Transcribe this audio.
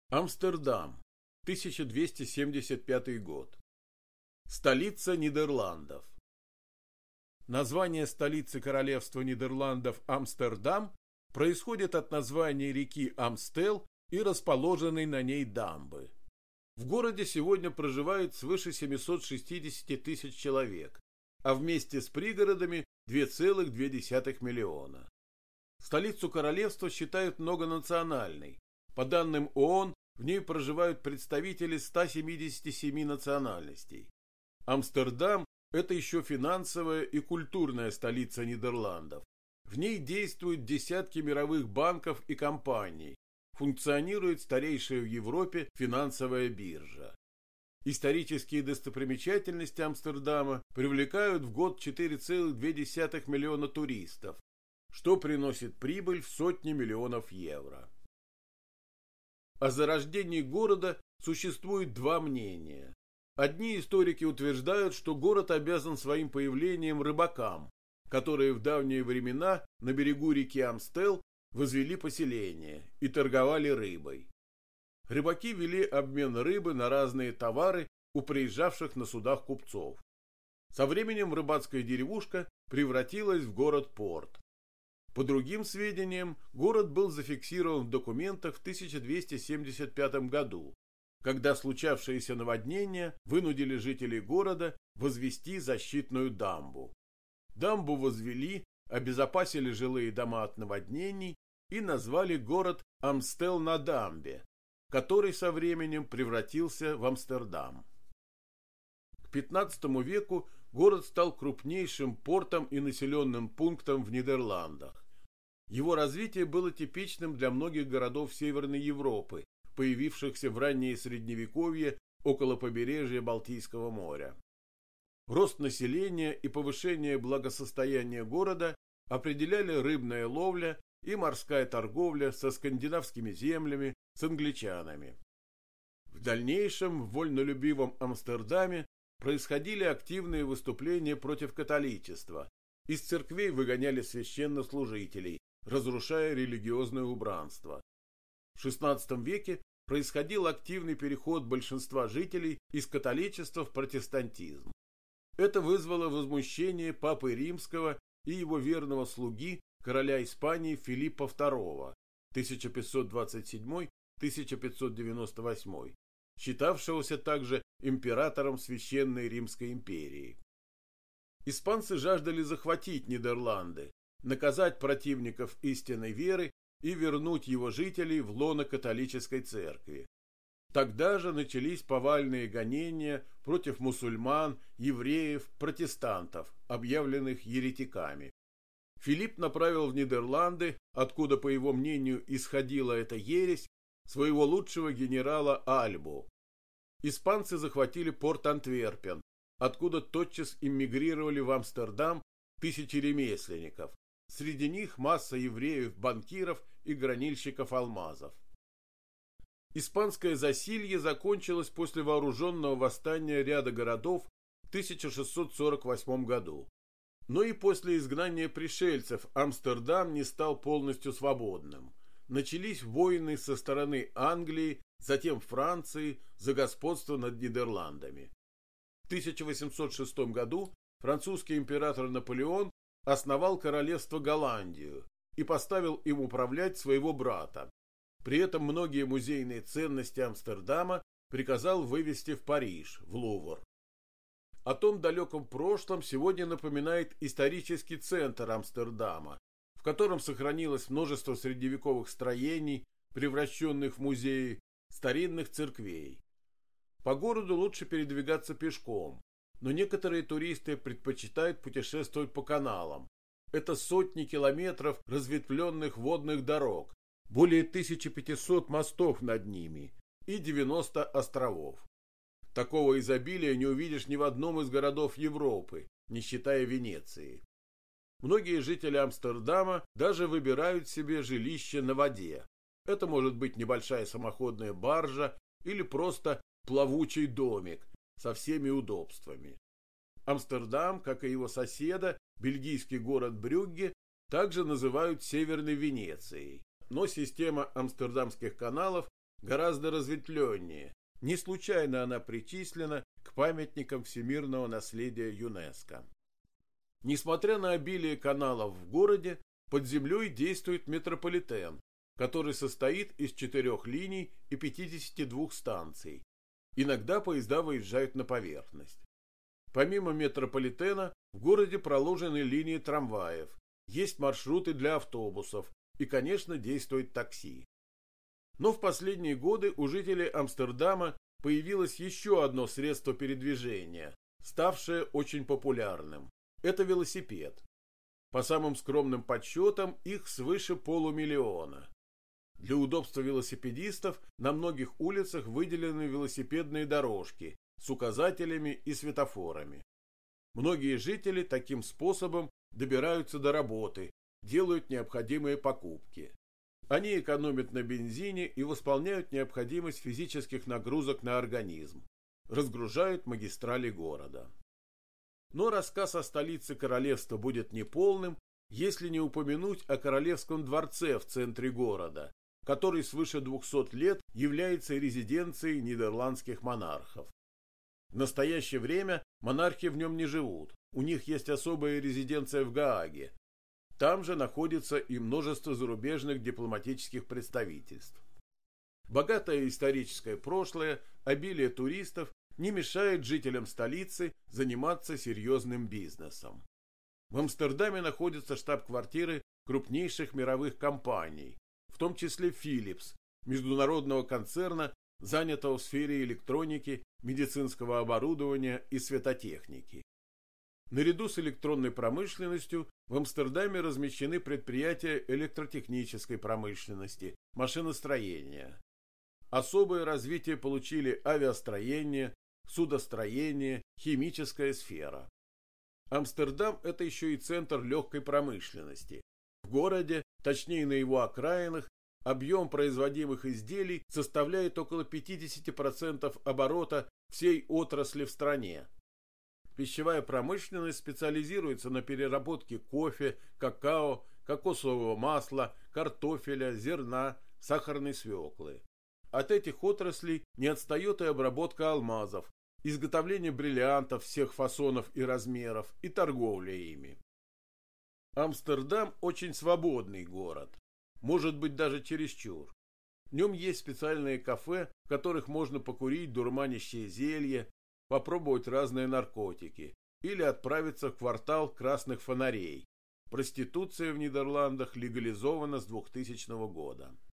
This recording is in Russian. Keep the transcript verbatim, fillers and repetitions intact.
Амстердам, тысяча двести семьдесят пятый год. Столица Нидерландов. Название столицы королевства Нидерландов Амстердам происходит от названия реки Амстел и расположенной на ней дамбы. В городе сегодня проживает свыше семисот шестидесяти тысяч человек, а вместе с пригородами два целых две десятых миллиона. Столицу королевства считают многонациональной. По данным ООН, в ней проживают представители ста семидесяти семи национальностей. Амстердам – это еще финансовая и культурная столица Нидерландов. В ней действуют десятки мировых банков и компаний. Функционирует старейшая в Европе финансовая биржа. Исторические достопримечательности Амстердама привлекают в год четыре целых две десятых миллиона туристов, что приносит прибыль в сотни миллионов евро. О зарождении города существует два мнения. Одни историки утверждают, что город обязан своим появлением рыбакам, которые в давние времена на берегу реки Амстел возвели поселение и торговали рыбой. Рыбаки вели обмен рыбы на разные товары у приезжавших на судах купцов. Со временем рыбацкая деревушка превратилась в город-порт. По другим сведениям, город был зафиксирован в документах в тысяча двести семьдесят пятом году, когда случавшиеся наводнения вынудили жителей города возвести защитную дамбу. Дамбу возвели, обезопасили жилые дома от наводнений и назвали город Амстел на дамбе, который со временем превратился в Амстердам. К пятнадцатому веку город стал крупнейшим портом и населенным пунктом в Нидерландах. Его развитие было типичным для многих городов Северной Европы, появившихся в раннее Средневековье около побережья Балтийского моря. Рост населения и повышение благосостояния города определяли рыбная ловля и морская торговля со скандинавскими землями, с англичанами. В дальнейшем в вольнолюбивом Амстердаме происходили активные выступления против католичества. Из церквей выгоняли священнослужителей, разрушая религиозное убранство. В шестнадцатом веке происходил активный переход большинства жителей из католичества в протестантизм. Это вызвало возмущение папы Римского и его верного слуги, короля Испании Филиппа второго, тысяча пятьсот двадцать седьмой — тысяча пятьсот девяносто восьмой, считавшегося также императором Священной Римской империи. Испанцы жаждали захватить Нидерланды, наказать противников истинной веры и вернуть его жителей в лоно католической церкви. Тогда же начались повальные гонения против мусульман, евреев, протестантов, объявленных еретиками. Филипп направил в Нидерланды, откуда, по его мнению, исходила эта ересь, своего лучшего генерала Альбу. Испанцы захватили порт Антверпен, откуда тотчас эмигрировали в Амстердам тысячи ремесленников. Среди них масса евреев, банкиров и гранильщиков алмазов. Испанское засилье закончилось после вооруженного восстания ряда городов в тысяча шестьсот сорок восьмом году. Но и после изгнания пришельцев Амстердам не стал полностью свободным. Начались войны со стороны Англии, затем Франции за господство над Нидерландами. В тысяча восемьсот шестом году французский император Наполеон основал королевство Голландию и поставил им управлять своего брата. При этом многие музейные ценности Амстердама приказал вывезти в Париж, в Лувр. О том далеком прошлом сегодня напоминает исторический центр Амстердама, в котором сохранилось множество средневековых строений, превращенных в музеи, старинных церквей. По городу лучше передвигаться пешком, но некоторые туристы предпочитают путешествовать по каналам. Это сотни километров разветвленных водных дорог, более тысячи пятисот мостов над ними и девяноста островов. Такого изобилия не увидишь ни в одном из городов Европы, не считая Венеции. Многие жители Амстердама даже выбирают себе жилище на воде. Это может быть небольшая самоходная баржа или просто плавучий домик со всеми удобствами. Амстердам, как и его соседа, бельгийский город Брюгге, также называют Северной Венецией, но система амстердамских каналов гораздо разветвленнее. Не случайно она причислена к памятникам всемирного наследия ЮНЕСКО. Несмотря на обилие каналов в городе, под землей действует метрополитен, который состоит из четырех линий и пятидесяти двух станций. Иногда поезда выезжают на поверхность. Помимо метрополитена, в городе проложены линии трамваев, есть маршруты для автобусов и, конечно, действует такси. Но в последние годы у жителей Амстердама появилось еще одно средство передвижения, ставшее очень популярным. Это велосипед. По самым скромным подсчетам, их свыше полумиллиона. Для удобства велосипедистов на многих улицах выделены велосипедные дорожки с указателями и светофорами. Многие жители таким способом добираются до работы, делают необходимые покупки. Они экономят на бензине и восполняют необходимость физических нагрузок на организм, разгружают магистрали города. Но рассказ о столице королевства будет неполным, если не упомянуть о королевском дворце в центре города, который свыше двухсот лет является резиденцией нидерландских монархов. В настоящее время монархи в нем не живут, у них есть особая резиденция в Гааге. Там же находится и множество зарубежных дипломатических представительств. Богатое историческое прошлое, обилие туристов не мешает жителям столицы заниматься серьезным бизнесом. В Амстердаме находятся штаб-квартиры крупнейших мировых компаний, в том числе Philips, международного концерна, занятого в сфере электроники, медицинского оборудования и светотехники. Наряду с электронной промышленностью в Амстердаме размещены предприятия электротехнической промышленности, машиностроения. Особое развитие получили авиастроение, судостроение, химическая сфера. Амстердам – это еще и центр легкой промышленности. В городе, точнее на его окраинах, объем производимых изделий составляет около пятьдесят процентов оборота всей отрасли в стране. Пищевая промышленность специализируется на переработке кофе, какао, кокосового масла, картофеля, зерна, сахарной свеклы. От этих отраслей не отстает и обработка алмазов, изготовление бриллиантов всех фасонов и размеров и торговля ими. Амстердам очень свободный город, может быть даже чересчур. В нем есть специальные кафе, в которых можно покурить дурманящее зелье, попробовать разные наркотики или отправиться в квартал красных фонарей. Проституция в Нидерландах легализована с двухтысячного года.